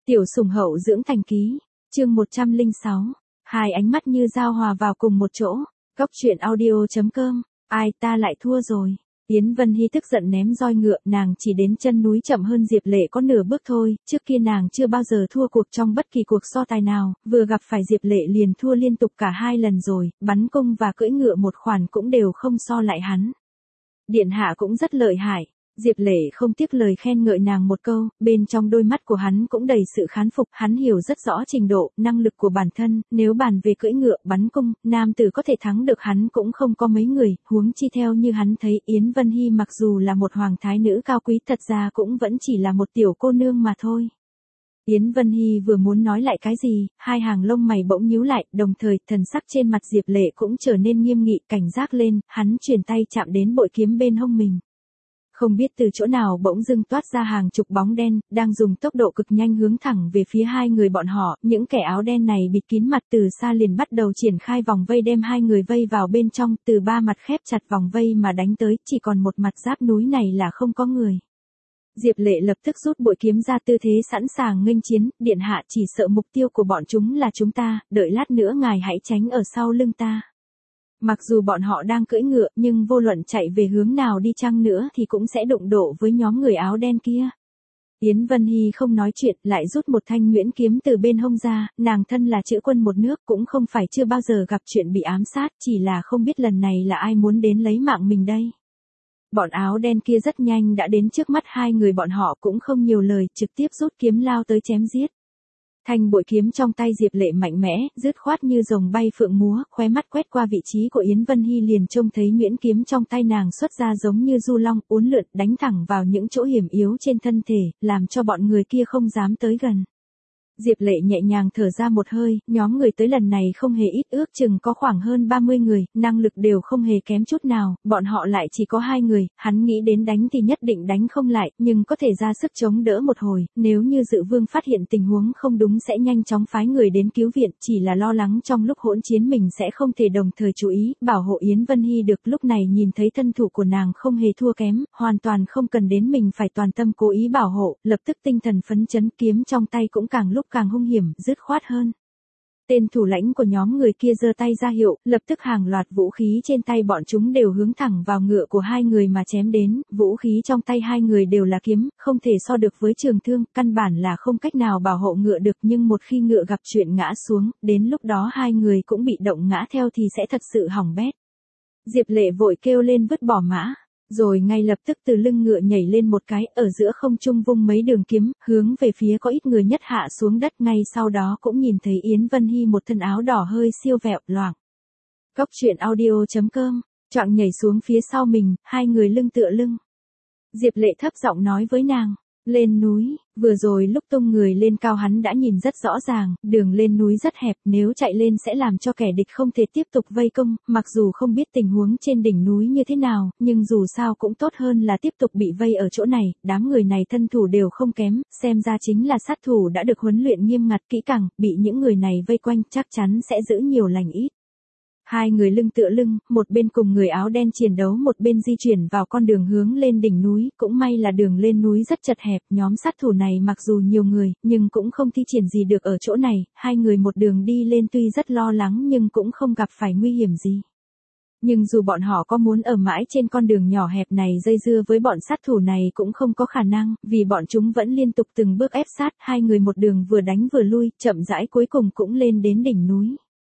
Tiểu sủng hậu dưỡng thành ký, chương 106, hai ánh mắt như giao hòa vào cùng một chỗ, góc truyện audio.com, ai ta lại thua rồi. Yến Vân Hy tức giận ném roi ngựa, nàng chỉ đến chân núi chậm hơn Diệp Lệ có nửa bước thôi, trước kia nàng chưa bao giờ thua cuộc trong bất kỳ cuộc so tài nào, vừa gặp phải Diệp Lệ liền thua liên tục cả hai lần rồi, bắn cung và cưỡi ngựa một khoản cũng đều không so lại hắn. Điện hạ cũng rất lợi hại. Diệp Lệ không tiếc lời khen ngợi nàng một câu, bên trong đôi mắt của hắn cũng đầy sự khán phục, hắn hiểu rất rõ trình độ, năng lực của bản thân, nếu bàn về cưỡi ngựa, bắn cung, nam tử có thể thắng được hắn cũng không có mấy người, huống chi theo như hắn thấy Yến Vân Hy mặc dù là một hoàng thái nữ cao quý thật ra cũng vẫn chỉ là một tiểu cô nương mà thôi. Yến Vân Hy vừa muốn nói lại cái gì, hai hàng lông mày bỗng nhíu lại, đồng thời thần sắc trên mặt Diệp Lệ cũng trở nên nghiêm nghị, cảnh giác lên, hắn chuyển tay chạm đến bội kiếm bên hông mình. Không biết từ chỗ nào bỗng dưng toát ra hàng chục bóng đen, đang dùng tốc độ cực nhanh hướng thẳng về phía hai người bọn họ, những kẻ áo đen này bịt kín mặt từ xa liền bắt đầu triển khai vòng vây đem hai người vây vào bên trong, từ ba mặt khép chặt vòng vây mà đánh tới, chỉ còn một mặt giáp núi này là không có người. Diệp Lệ lập tức rút bội kiếm ra tư thế sẵn sàng nghênh chiến, điện hạ chỉ sợ mục tiêu của bọn chúng là chúng ta, đợi lát nữa ngài hãy tránh ở sau lưng ta. Mặc dù bọn họ đang cưỡi ngựa, nhưng vô luận chạy về hướng nào đi chăng nữa thì cũng sẽ đụng độ với nhóm người áo đen kia. Yến Vân Hy không nói chuyện, lại rút một thanh nhuyễn kiếm từ bên hông ra, nàng thân là chữ quân một nước cũng không phải chưa bao giờ gặp chuyện bị ám sát, chỉ là không biết lần này là ai muốn đến lấy mạng mình đây. Bọn áo đen kia rất nhanh đã đến trước mắt hai người bọn họ cũng không nhiều lời, trực tiếp rút kiếm lao tới chém giết. Thanh bội kiếm trong tay Diệp Lệ mạnh mẽ, dứt khoát như rồng bay phượng múa, khóe mắt quét qua vị trí của Yến Vân Hy liền trông thấy nhuyễn kiếm trong tay nàng xuất ra giống như du long, uốn lượn, đánh thẳng vào những chỗ hiểm yếu trên thân thể, làm cho bọn người kia không dám tới gần. Diệp Lệ nhẹ nhàng thở ra một hơi, nhóm người tới lần này không hề ít, ước chừng có khoảng hơn 30 người, năng lực đều không hề kém chút nào, bọn họ lại chỉ có 2 người, hắn nghĩ đến đánh thì nhất định đánh không lại, nhưng có thể ra sức chống đỡ một hồi, nếu như Dự Vương phát hiện tình huống không đúng sẽ nhanh chóng phái người đến cứu viện, chỉ là lo lắng trong lúc hỗn chiến mình sẽ không thể đồng thời chú ý, bảo hộ Yến Vân Hy được. Lúc này nhìn thấy thân thủ của nàng không hề thua kém, hoàn toàn không cần đến mình phải toàn tâm cố ý bảo hộ, lập tức tinh thần phấn chấn, kiếm trong tay cũng càng lúc càng hung hiểm, dứt khoát hơn. Tên thủ lãnh của nhóm người kia giơ tay ra hiệu, lập tức hàng loạt vũ khí trên tay bọn chúng đều hướng thẳng vào ngựa của hai người mà chém đến, vũ khí trong tay hai người đều là kiếm, không thể so được với trường thương, căn bản là không cách nào bảo hộ ngựa được, nhưng một khi ngựa gặp chuyện ngã xuống, đến lúc đó hai người cũng bị động ngã theo thì sẽ thật sự hỏng bét. Diệp Lệ vội kêu lên vứt bỏ mã. Rồi ngay lập tức từ lưng ngựa nhảy lên một cái, ở giữa không trung vung mấy đường kiếm, hướng về phía có ít người nhất hạ xuống đất, ngay sau đó cũng nhìn thấy Yến Vân Hy một thân áo đỏ hơi siêu vẹo, loạng. Góc truyện audio.com, choạng nhảy xuống phía sau mình, hai người lưng tựa lưng. Diệp Lệ thấp giọng nói với nàng, lên núi, vừa rồi lúc tung người lên cao hắn đã nhìn rất rõ ràng, đường lên núi rất hẹp, nếu chạy lên sẽ làm cho kẻ địch không thể tiếp tục vây công, mặc dù không biết tình huống trên đỉnh núi như thế nào, nhưng dù sao cũng tốt hơn là tiếp tục bị vây ở chỗ này, đám người này thân thủ đều không kém, xem ra chính là sát thủ đã được huấn luyện nghiêm ngặt kỹ càng, bị những người này vây quanh chắc chắn sẽ giữ nhiều lành ít. Hai người lưng tựa lưng, một bên cùng người áo đen chiến đấu, một bên di chuyển vào con đường hướng lên đỉnh núi, cũng may là đường lên núi rất chật hẹp, nhóm sát thủ này mặc dù nhiều người, nhưng cũng không thi triển gì được ở chỗ này, hai người một đường đi lên tuy rất lo lắng nhưng cũng không gặp phải nguy hiểm gì. Nhưng dù bọn họ có muốn ở mãi trên con đường nhỏ hẹp này dây dưa với bọn sát thủ này cũng không có khả năng, vì bọn chúng vẫn liên tục từng bước ép sát, hai người một đường vừa đánh vừa lui, chậm rãi cuối cùng cũng lên đến đỉnh núi.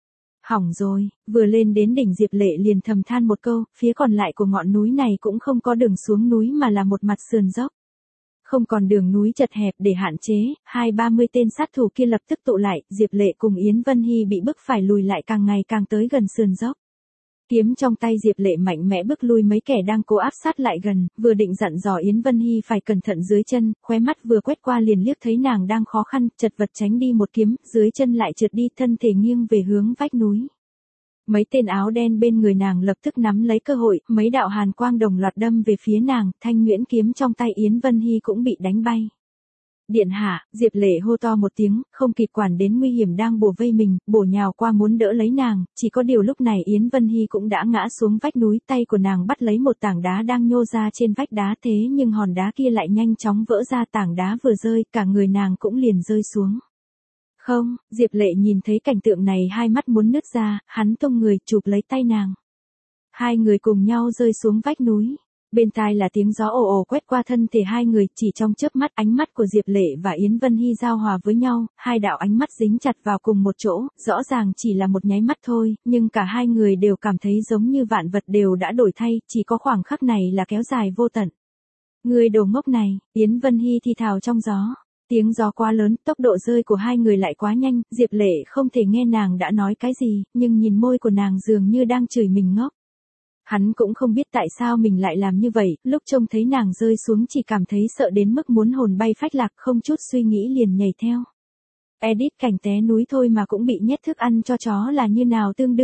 Hỏng rồi, vừa lên đến đỉnh Diệp Lệ liền thầm than một câu, phía còn lại của ngọn núi này cũng không có đường xuống núi mà là một mặt sườn dốc. Không còn đường núi chật hẹp để hạn chế, 20-30 tên sát thủ kia lập tức tụ lại, Diệp Lệ cùng Yến Vân Hy bị bức phải lùi lại càng ngày càng tới gần sườn dốc. Kiếm trong tay Diệp Lệ mạnh mẽ bước lui mấy kẻ đang cố áp sát lại gần, vừa định dặn dò Yến Vân Hy phải cẩn thận dưới chân, khóe mắt vừa quét qua liền liếc thấy nàng đang khó khăn, chật vật tránh đi một kiếm, dưới chân lại trượt đi, thân thể nghiêng về hướng vách núi. Mấy tên áo đen bên người nàng lập tức nắm lấy cơ hội, mấy đạo hàn quang đồng loạt đâm về phía nàng, thanh nhuyễn kiếm trong tay Yến Vân Hy cũng bị đánh bay. Điện hạ, Diệp Lệ hô to một tiếng, không kịp quản đến nguy hiểm đang bủa vây mình, bổ nhào qua muốn đỡ lấy nàng, chỉ có điều lúc này Yến Vân Hy cũng đã ngã xuống vách núi, tay của nàng bắt lấy một tảng đá đang nhô ra trên vách đá, thế nhưng hòn đá kia lại nhanh chóng vỡ ra, tảng đá vừa rơi, cả người nàng cũng liền rơi xuống. Không, Diệp Lệ nhìn thấy cảnh tượng này hai mắt muốn nứt ra, hắn tung người chụp lấy tay nàng. Hai người cùng nhau rơi xuống vách núi. Bên tai là tiếng gió ồ ồ quét qua thân thể hai người, chỉ trong chớp mắt ánh mắt của Diệp Lệ và Yến Vân Hy giao hòa với nhau, hai đạo ánh mắt dính chặt vào cùng một chỗ, rõ ràng chỉ là một nháy mắt thôi, nhưng cả hai người đều cảm thấy giống như vạn vật đều đã đổi thay, chỉ có khoảng khắc này là kéo dài vô tận. Người đồ ngốc này, Yến Vân Hy thì thào trong gió. Tiếng gió quá lớn, tốc độ rơi của hai người lại quá nhanh, Diệp Lệ không thể nghe nàng đã nói cái gì, nhưng nhìn môi của nàng dường như đang chửi mình ngốc. Hắn cũng không biết tại sao mình lại làm như vậy, lúc trông thấy nàng rơi xuống chỉ cảm thấy sợ đến mức muốn hồn bay phách lạc, không chút suy nghĩ liền nhảy theo. Edit cảnh té núi thôi mà cũng bị nhét thức ăn cho chó là như nào, tương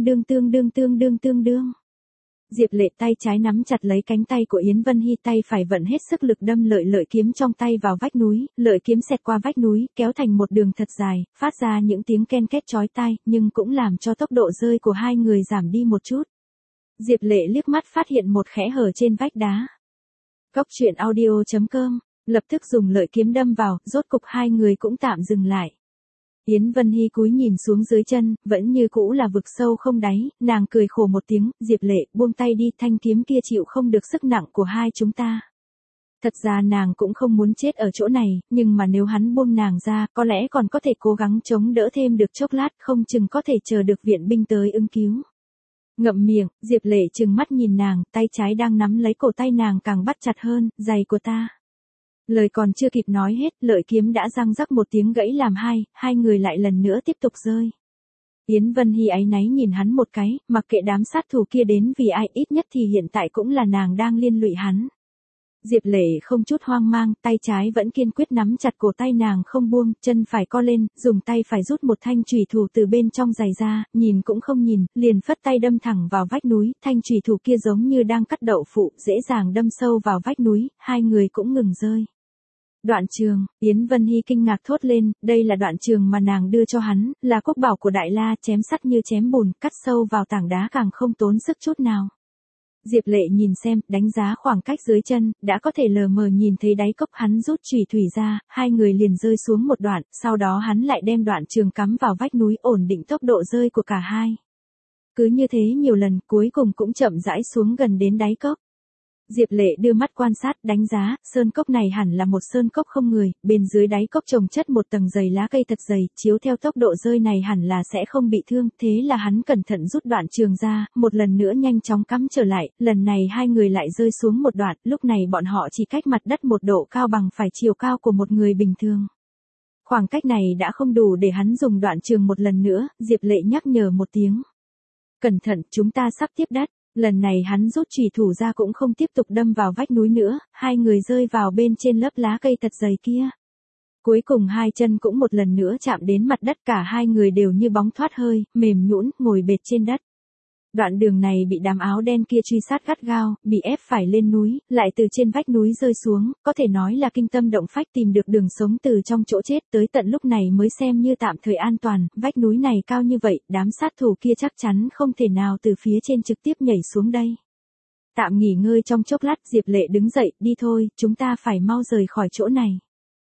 đương. Diệp Lệ tay trái nắm chặt lấy cánh tay của Yến Vân Hy, tay phải vận hết sức lực đâm lợi kiếm trong tay vào vách núi, lợi kiếm xẹt qua vách núi, kéo thành một đường thật dài, phát ra những tiếng ken két chói tai, nhưng cũng làm cho tốc độ rơi của hai người giảm đi một chút. Diệp Lệ liếc mắt phát hiện một kẽ hở trên vách đá. Cốc truyện audio.com, lập tức dùng lợi kiếm đâm vào, rốt cục hai người cũng tạm dừng lại. Yến Vân Hy cúi nhìn xuống dưới chân, vẫn như cũ là vực sâu không đáy, nàng cười khổ một tiếng, Diệp Lệ, buông tay đi, thanh kiếm kia chịu không được sức nặng của hai chúng ta. Thật ra nàng cũng không muốn chết ở chỗ này, nhưng mà nếu hắn buông nàng ra, có lẽ còn có thể cố gắng chống đỡ thêm được chốc lát, không chừng có thể chờ được viện binh tới ứng cứu. Ngậm miệng, Diệp Lệ trừng mắt nhìn nàng, tay trái đang nắm lấy cổ tay nàng càng bắt chặt hơn, giày của ta. Lời còn chưa kịp nói hết, lợi kiếm đã răng rắc một tiếng gãy làm hai người lại lần nữa tiếp tục rơi. Yến Vân Hy áy náy nhìn hắn một cái, mặc kệ đám sát thủ kia đến vì ai, ít nhất thì hiện tại cũng là nàng đang liên lụy hắn. Diệp Lệ không chút hoang mang, tay trái vẫn kiên quyết nắm chặt cổ tay nàng không buông, chân phải co lên, dùng tay phải rút một thanh chùy thủ từ bên trong giày ra, nhìn cũng không nhìn, liền phất tay đâm thẳng vào vách núi, thanh chùy thủ kia giống như đang cắt đậu phụ, dễ dàng đâm sâu vào vách núi, hai người cũng ngừng rơi. Đoạn trường, Yến Vân Hy kinh ngạc thốt lên, đây là đoạn trường mà nàng đưa cho hắn, là quốc bảo của Đại La, chém sắt như chém bùn, cắt sâu vào tảng đá càng không tốn sức chút nào. Diệp Lệ nhìn xem, đánh giá khoảng cách dưới chân, đã có thể lờ mờ nhìn thấy đáy cốc, hắn rút chùy thủy ra, hai người liền rơi xuống một đoạn, sau đó hắn lại đem đoạn trường cắm vào vách núi, ổn định tốc độ rơi của cả hai. Cứ như thế nhiều lần, cuối cùng cũng chậm rãi xuống gần đến đáy cốc. Diệp Lệ đưa mắt quan sát, đánh giá, sơn cốc này hẳn là một sơn cốc không người, bên dưới đáy cốc trồng chất một tầng dày lá cây thật dày, chiếu theo tốc độ rơi này hẳn là sẽ không bị thương, thế là hắn cẩn thận rút đoạn trường ra, một lần nữa nhanh chóng cắm trở lại, lần này hai người lại rơi xuống một đoạn, lúc này bọn họ chỉ cách mặt đất một độ cao bằng phải chiều cao của một người bình thường. Khoảng cách này đã không đủ để hắn dùng đoạn trường một lần nữa, Diệp Lệ nhắc nhở một tiếng. Cẩn thận, chúng ta sắp tiếp đất. Lần này hắn rút chùy thủ ra cũng không tiếp tục đâm vào vách núi nữa, hai người rơi vào bên trên lớp lá cây thật dày kia. Cuối cùng hai chân cũng một lần nữa chạm đến mặt đất, cả hai người đều như bóng thoát hơi, mềm nhũn, ngồi bệt trên đất. Đoạn đường này bị đám áo đen kia truy sát gắt gao, bị ép phải lên núi, lại từ trên vách núi rơi xuống, có thể nói là kinh tâm động phách, tìm được đường sống từ trong chỗ chết, tới tận lúc này mới xem như tạm thời an toàn, vách núi này cao như vậy, đám sát thủ kia chắc chắn không thể nào từ phía trên trực tiếp nhảy xuống đây. Tạm nghỉ ngơi trong chốc lát, Diệp Lệ đứng dậy, đi thôi, chúng ta phải mau rời khỏi chỗ này.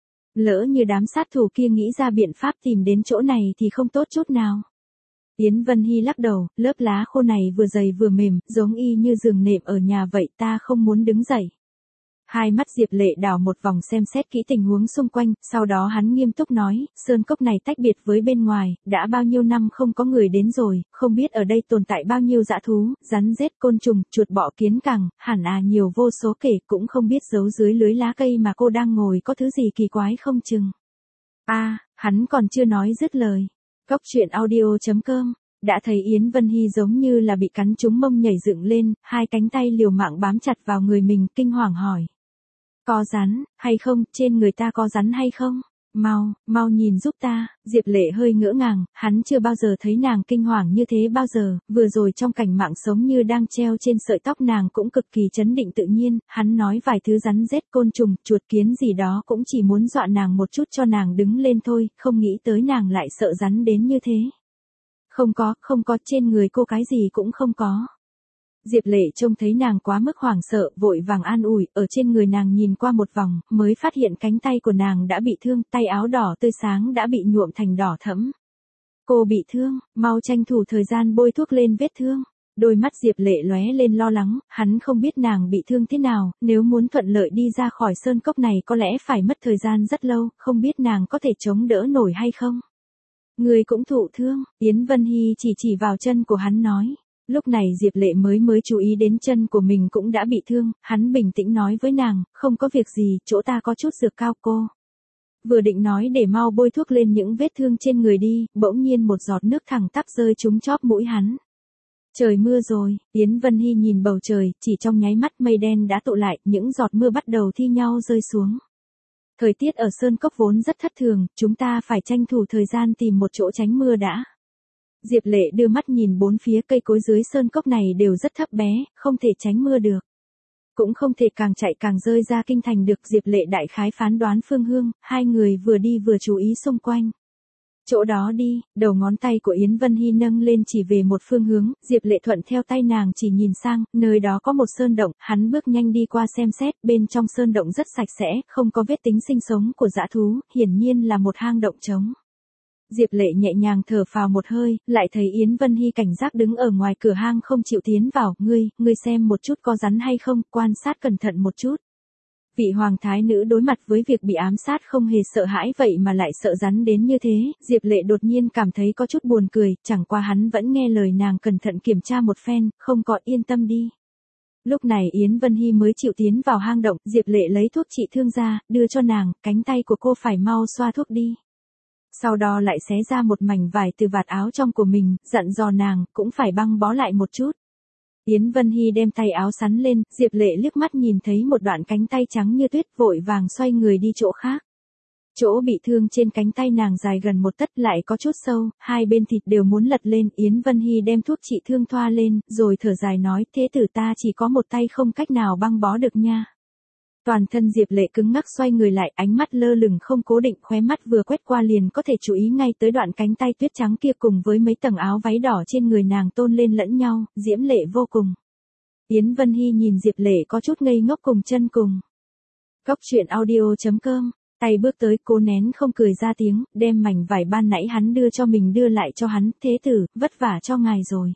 Lỡ như đám sát thủ kia nghĩ ra biện pháp tìm đến chỗ này thì không tốt chút nào. Yến Vân Hy lắc đầu, lớp lá khô này vừa dày vừa mềm, giống y như giường nệm ở nhà vậy, ta không muốn đứng dậy. Hai mắt Diệp Lệ đảo một vòng xem xét kỹ tình huống xung quanh, sau đó hắn nghiêm túc nói, sơn cốc này tách biệt với bên ngoài, đã bao nhiêu năm không có người đến rồi, không biết ở đây tồn tại bao nhiêu dã thú, rắn rết, côn trùng, chuột bọ kiến cẳng, hẳn nhiều vô số kể, cũng không biết giấu dưới lưới lá cây mà cô đang ngồi có thứ gì kỳ quái không chừng. Hắn còn chưa nói dứt lời. Cốc truyện audio.com, đã thấy Yến Vân Hy giống như là bị cắn trúng mông nhảy dựng lên, hai cánh tay liều mạng bám chặt vào người mình, kinh hoàng hỏi. Có rắn, hay không, trên người ta có rắn hay không? Mau nhìn giúp ta, Diệp Lệ hơi ngỡ ngàng, hắn chưa bao giờ thấy nàng kinh hoàng như thế bao giờ, vừa rồi trong cảnh mạng sống như đang treo trên sợi tóc nàng cũng cực kỳ trấn định tự nhiên, hắn nói vài thứ rắn rết côn trùng, chuột kiến gì đó cũng chỉ muốn dọa nàng một chút cho nàng đứng lên thôi, không nghĩ tới nàng lại sợ rắn đến như thế. Không có, trên người cô cái gì cũng không có. Diệp Lệ trông thấy nàng quá mức hoảng sợ, vội vàng an ủi, ở trên người nàng nhìn qua một vòng, mới phát hiện cánh tay của nàng đã bị thương, tay áo đỏ tươi sáng đã bị nhuộm thành đỏ thẫm. Cô bị thương, mau tranh thủ thời gian bôi thuốc lên vết thương. Đôi mắt Diệp Lệ lóe lên lo lắng, hắn không biết nàng bị thương thế nào, nếu muốn thuận lợi đi ra khỏi sơn cốc này có lẽ phải mất thời gian rất lâu, không biết nàng có thể chống đỡ nổi hay không. Người cũng thụ thương, Yến Vân Hy chỉ vào chân của hắn nói. Lúc này Diệp Lệ mới chú ý đến chân của mình cũng đã bị thương, hắn bình tĩnh nói với nàng, không có việc gì, chỗ ta có chút dược cao cô. Vừa định nói để mau bôi thuốc lên những vết thương trên người đi, bỗng nhiên một giọt nước thẳng tắp rơi trúng chóp mũi hắn. Trời mưa rồi, Yến Vân Hy nhìn bầu trời, chỉ trong nháy mắt mây đen đã tụ lại, những giọt mưa bắt đầu thi nhau rơi xuống. Thời tiết ở Sơn Cốc vốn rất thất thường, chúng ta phải tranh thủ thời gian tìm một chỗ tránh mưa đã. Diệp Lệ đưa mắt nhìn bốn phía, cây cối dưới sơn cốc này đều rất thấp bé, không thể tránh mưa được. Cũng không thể càng chạy càng rơi ra kinh thành được. Diệp Lệ đại khái phán đoán phương hướng, hai người vừa đi vừa chú ý xung quanh. Chỗ đó đi, đầu ngón tay của Yến Vân Hy nâng lên chỉ về một phương hướng, Diệp Lệ thuận theo tay nàng chỉ nhìn sang, nơi đó có một sơn động, hắn bước nhanh đi qua xem xét, bên trong sơn động rất sạch sẽ, không có vết tính sinh sống của dã thú, hiển nhiên là một hang động trống. Diệp Lệ nhẹ nhàng thở phào một hơi, lại thấy Yến Vân Hy cảnh giác đứng ở ngoài cửa hang không chịu tiến vào, ngươi xem một chút có rắn hay không, quan sát cẩn thận một chút. Vị hoàng thái nữ đối mặt với việc bị ám sát không hề sợ hãi vậy mà lại sợ rắn đến như thế, Diệp Lệ đột nhiên cảm thấy có chút buồn cười, chẳng qua hắn vẫn nghe lời nàng cẩn thận kiểm tra một phen, không có yên tâm đi. Lúc này Yến Vân Hy mới chịu tiến vào hang động, Diệp Lệ lấy thuốc trị thương ra, đưa cho nàng, cánh tay của cô phải mau xoa thuốc đi. Sau đó lại xé ra một mảnh vải từ vạt áo trong của mình, dặn dò nàng, cũng phải băng bó lại một chút. Yến Vân Hy đem tay áo sắn lên, Diệp Lệ liếc mắt nhìn thấy một đoạn cánh tay trắng như tuyết, vội vàng xoay người đi chỗ khác. Chỗ bị thương trên cánh tay nàng dài gần một tấc lại có chút sâu, hai bên thịt đều muốn lật lên, Yến Vân Hy đem thuốc trị thương thoa lên, rồi thở dài nói, thế tử ta chỉ có một tay không cách nào băng bó được nha. Toàn thân Diệp Lệ cứng ngắc xoay người lại, ánh mắt lơ lửng không cố định, khóe mắt vừa quét qua liền có thể chú ý ngay tới đoạn cánh tay tuyết trắng kia cùng với mấy tầng áo váy đỏ trên người nàng tôn lên lẫn nhau, diễm lệ vô cùng. Yến Vân Hy nhìn Diệp Lệ có chút ngây ngốc cùng chân cùng. Goctruyện audio.com, tay bước tới, cố nén không cười ra tiếng, đem mảnh vải ban nãy hắn đưa cho mình đưa lại cho hắn, thế tử, vất vả cho ngài rồi.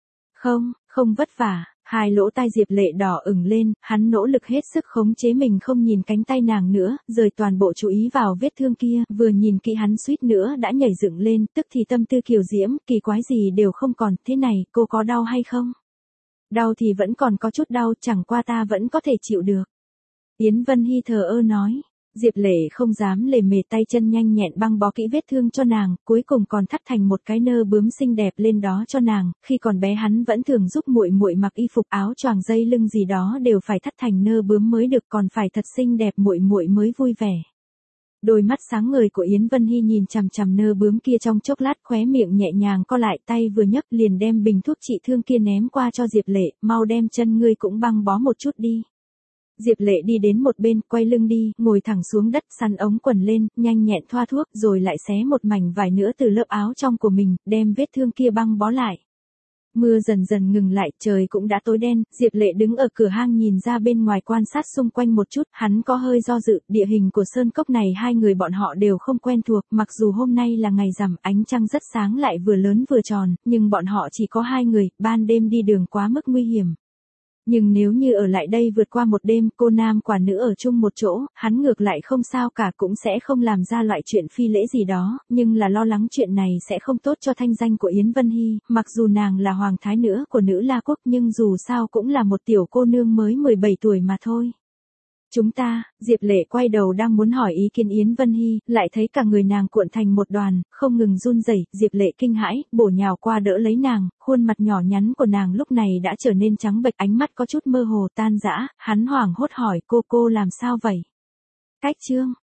Không vất vả. Hai lỗ tai Diệp Lệ đỏ ửng lên, hắn nỗ lực hết sức khống chế mình không nhìn cánh tay nàng nữa, rời toàn bộ chú ý vào vết thương kia, vừa nhìn kỹ hắn suýt nữa đã nhảy dựng lên, tức thì tâm tư kiều diễm, kỳ quái gì đều không còn, thế này, cô có đau hay không? Đau thì vẫn còn có chút đau, chẳng qua ta vẫn có thể chịu được. Yến Vân Hy thờ ơ nói. Diệp Lệ không dám lề mề, tay chân nhanh nhẹn băng bó kỹ vết thương cho nàng, cuối cùng còn thắt thành một cái nơ bướm xinh đẹp lên đó cho nàng, khi còn bé hắn vẫn thường giúp muội muội mặc y phục áo choàng dây lưng gì đó đều phải thắt thành nơ bướm mới được, còn phải thật xinh đẹp muội muội mới vui vẻ. Đôi mắt sáng ngời của Yến Vân Hy nhìn chằm chằm nơ bướm kia trong chốc lát, khóe miệng nhẹ nhàng co lại, tay vừa nhấc liền đem bình thuốc trị thương kia ném qua cho Diệp Lệ, mau đem chân ngươi cũng băng bó một chút đi. Diệp Lệ đi đến một bên, quay lưng đi, ngồi thẳng xuống đất, sắn ống quần lên, nhanh nhẹn thoa thuốc, rồi lại xé một mảnh vải nữa từ lớp áo trong của mình, đem vết thương kia băng bó lại. Mưa dần dần ngừng lại, trời cũng đã tối đen, Diệp Lệ đứng ở cửa hang nhìn ra bên ngoài quan sát xung quanh một chút, hắn có hơi do dự, địa hình của sơn cốc này hai người bọn họ đều không quen thuộc, mặc dù hôm nay là ngày rằm, ánh trăng rất sáng lại vừa lớn vừa tròn, nhưng bọn họ chỉ có hai người, ban đêm đi đường quá mức nguy hiểm. Nhưng nếu như ở lại đây vượt qua một đêm, cô nam quả nữ ở chung một chỗ, hắn ngược lại không sao cả, cũng sẽ không làm ra loại chuyện phi lễ gì đó, nhưng là lo lắng chuyện này sẽ không tốt cho thanh danh của Yến Vân Hy, mặc dù nàng là hoàng thái nữ của nữ La Quốc nhưng dù sao cũng là một tiểu cô nương mới 17 tuổi mà thôi. Chúng ta, Diệp Lệ quay đầu đang muốn hỏi ý kiến Yến Vân Hy, lại thấy cả người nàng cuộn thành một đoàn, không ngừng run rẩy, Diệp Lệ kinh hãi, bổ nhào qua đỡ lấy nàng, khuôn mặt nhỏ nhắn của nàng lúc này đã trở nên trắng bệch, ánh mắt có chút mơ hồ tan rã, hắn hoảng hốt hỏi cô làm sao vậy? Cách Trương,